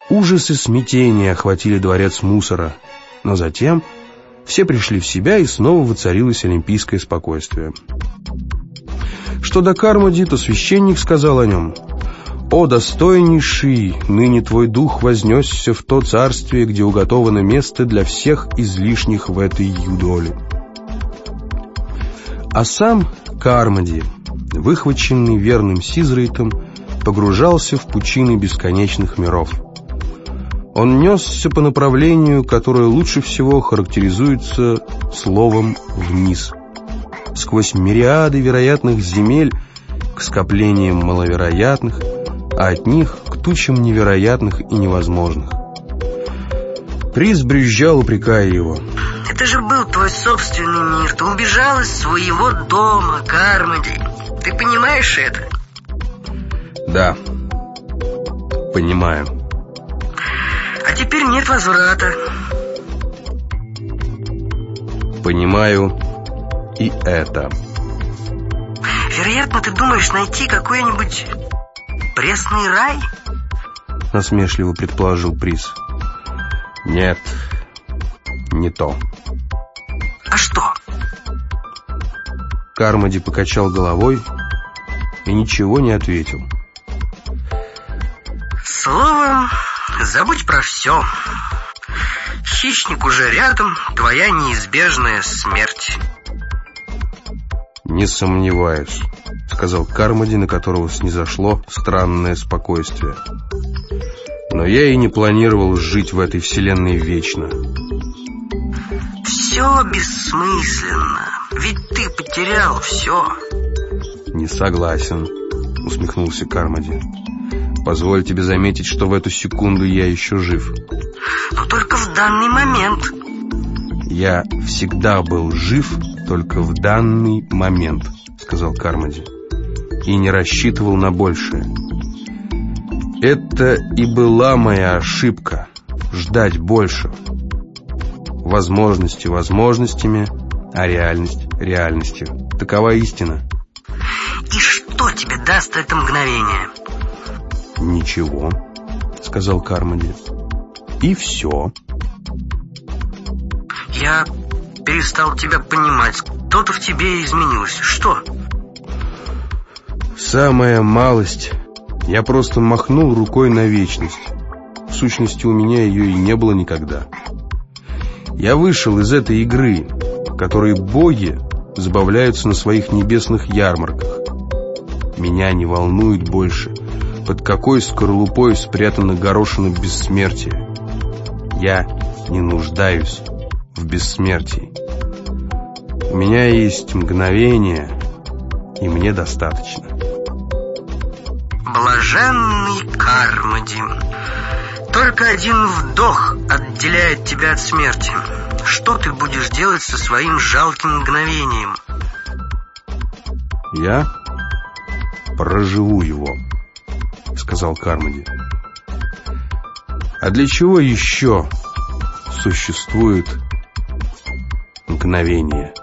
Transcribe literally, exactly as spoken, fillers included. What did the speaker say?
Ужас и смятение охватили дворец мусора, но затем все пришли в себя, и снова воцарилось олимпийское спокойствие. Что до Кармоди, то священник сказал о нем: «О, достойнейший, ныне твой дух вознесся в то царствие, где уготовано место для всех излишних в этой юдоле». А сам Кармоди, выхваченный верным Сизрейтом, погружался в пучины бесконечных миров. Он несся по направлению, которое лучше всего характеризуется словом «вниз», сквозь мириады вероятных земель к скоплениям маловероятных, а от них к тучам невероятных и невозможных. Приз брюзжал, упрекая его: «Это же был твой собственный мир. Ты убежал из своего дома, Кармоди. Ты понимаешь это?» «Да, понимаю». «А теперь нет возврата». «Понимаю и это». «Вероятно, ты думаешь найти какой-нибудь пресный рай?» Насмешливо предположил Приз. «Нет, не то». «А что?» Кармоди покачал головой и ничего не ответил. «Словом, забудь про все. Хищник уже рядом, твоя неизбежная смерть». «Не сомневаюсь», — сказал Кармоди, на которого снизошло странное спокойствие. «Но я и не планировал жить в этой вселенной вечно». «Все бессмысленно, ведь ты потерял все». «Не согласен», — усмехнулся Кармоди. «Позволь тебе заметить, что в эту секунду я еще жив». «Но только в данный момент». «Я всегда был жив только в данный момент», — сказал Кармоди, «и не рассчитывал на большее. Это и была моя ошибка — ждать большего. Возможности возможностями, а реальность реальностью. Такова истина». «И что тебе даст это мгновение?» «Ничего», — сказал Кармоди. «И все». «Я перестал тебя понимать. Что-то в тебе изменилось. Что?» «Самая малость. Я просто махнул рукой на вечность. В сущности, у меня ее и не было никогда. Я вышел из этой игры, в которой боги забавляются на своих небесных ярмарках. Меня не волнует больше, под какой скорлупой спрятана горошина бессмертия. Я не нуждаюсь в бессмертии. У меня есть мгновение, и мне достаточно». «Блаженный Кармоди, только один вдох отделяет тебя от смерти. Что ты будешь делать со своим жалким мгновением?» «Я проживу его», — сказал Кармоди. «А для чего еще существует мгновение?»